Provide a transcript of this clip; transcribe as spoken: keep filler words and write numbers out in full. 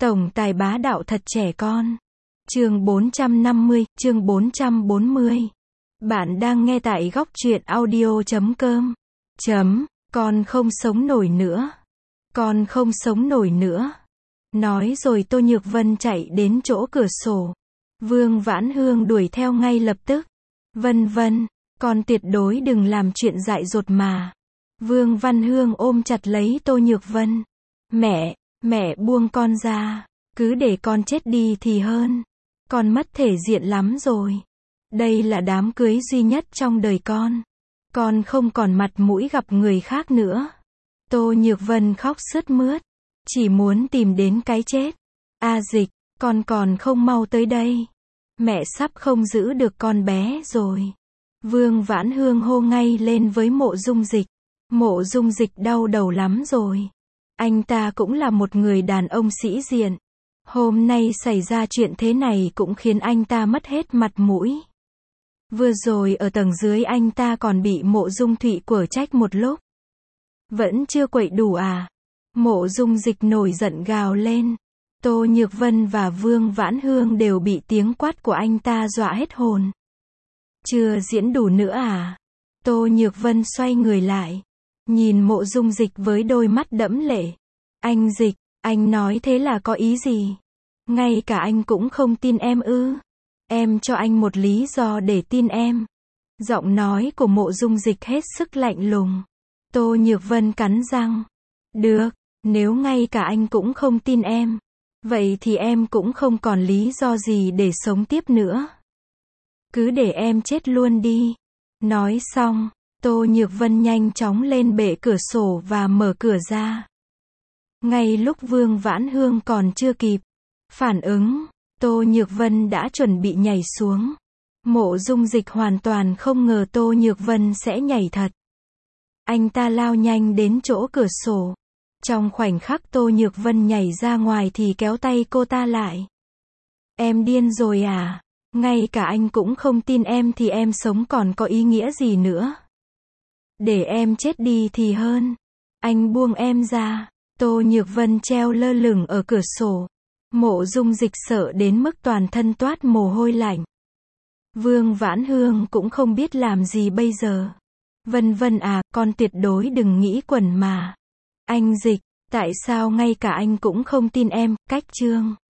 Tổng tài bá đạo thật trẻ con. Chương bốn trăm năm mươi, chương bốn trăm bốn mươi. Bạn đang nghe tại góc truyện audio chấm com. Chấm, con không sống nổi nữa. Con không sống nổi nữa. Nói rồi Tô Nhược Vân chạy đến chỗ cửa sổ. Vương Vãn Hương đuổi theo ngay lập tức. Vân Vân, con tuyệt đối đừng làm chuyện dại dột mà. Vương Văn Hương ôm chặt lấy Tô Nhược Vân. Mẹ, mẹ buông con ra. Cứ để con chết đi thì hơn. Con mất thể diện lắm rồi. Đây là đám cưới duy nhất trong đời con. Con không còn mặt mũi gặp người khác nữa. Tô Nhược Vân khóc sướt mướt. Chỉ muốn tìm đến cái chết. A Dịch, con còn không mau tới đây. Mẹ sắp không giữ được con bé rồi. Vương Vãn Hương hô ngay lên với Mộ Dung Dịch. Mộ Dung Dịch đau đầu lắm rồi. Anh ta cũng là một người đàn ông sĩ diện. Hôm nay xảy ra chuyện thế này cũng khiến anh ta mất hết mặt mũi. Vừa rồi ở tầng dưới anh ta còn bị Mộ Dung Thụy quở trách một lúc. Vẫn chưa quậy đủ à? Mộ Dung Dịch nổi giận gào lên. Tô Nhược Vân và Vương Vãn Hương đều bị tiếng quát của anh ta dọa hết hồn. Chưa diễn đủ nữa à? Tô Nhược Vân xoay người lại. Nhìn Mộ Dung Dịch với đôi mắt đẫm lệ. Anh Dịch, anh nói thế là có ý gì? Ngay cả anh cũng không tin em ư? Em cho anh một lý do để tin em. Giọng nói của Mộ Dung Dịch hết sức lạnh lùng. Tô Nhược Vân cắn răng. Được, nếu ngay cả anh cũng không tin em, vậy thì em cũng không còn lý do gì để sống tiếp nữa. Cứ để em chết luôn đi. Nói xong, Tô Nhược Vân nhanh chóng lên bệ cửa sổ và mở cửa ra. Ngay lúc Vương Vãn Hương còn chưa kịp phản ứng, Tô Nhược Vân đã chuẩn bị nhảy xuống. Mộ Dung Dịch hoàn toàn không ngờ Tô Nhược Vân sẽ nhảy thật. Anh ta lao nhanh đến chỗ cửa sổ. Trong khoảnh khắc Tô Nhược Vân nhảy ra ngoài thì kéo tay cô ta lại. Em điên rồi à? Ngay cả anh cũng không tin em thì em sống còn có ý nghĩa gì nữa? Để em chết đi thì hơn. Anh buông em ra. Tô Nhược Vân treo lơ lửng ở cửa sổ. Mộ Dung Dịch sợ đến mức toàn thân toát mồ hôi lạnh. Vương Vãn Hương cũng không biết làm gì bây giờ. Vân Vân à, con tuyệt đối đừng nghĩ quẩn mà. Anh Dịch, tại sao ngay cả anh cũng không tin em? Cách chương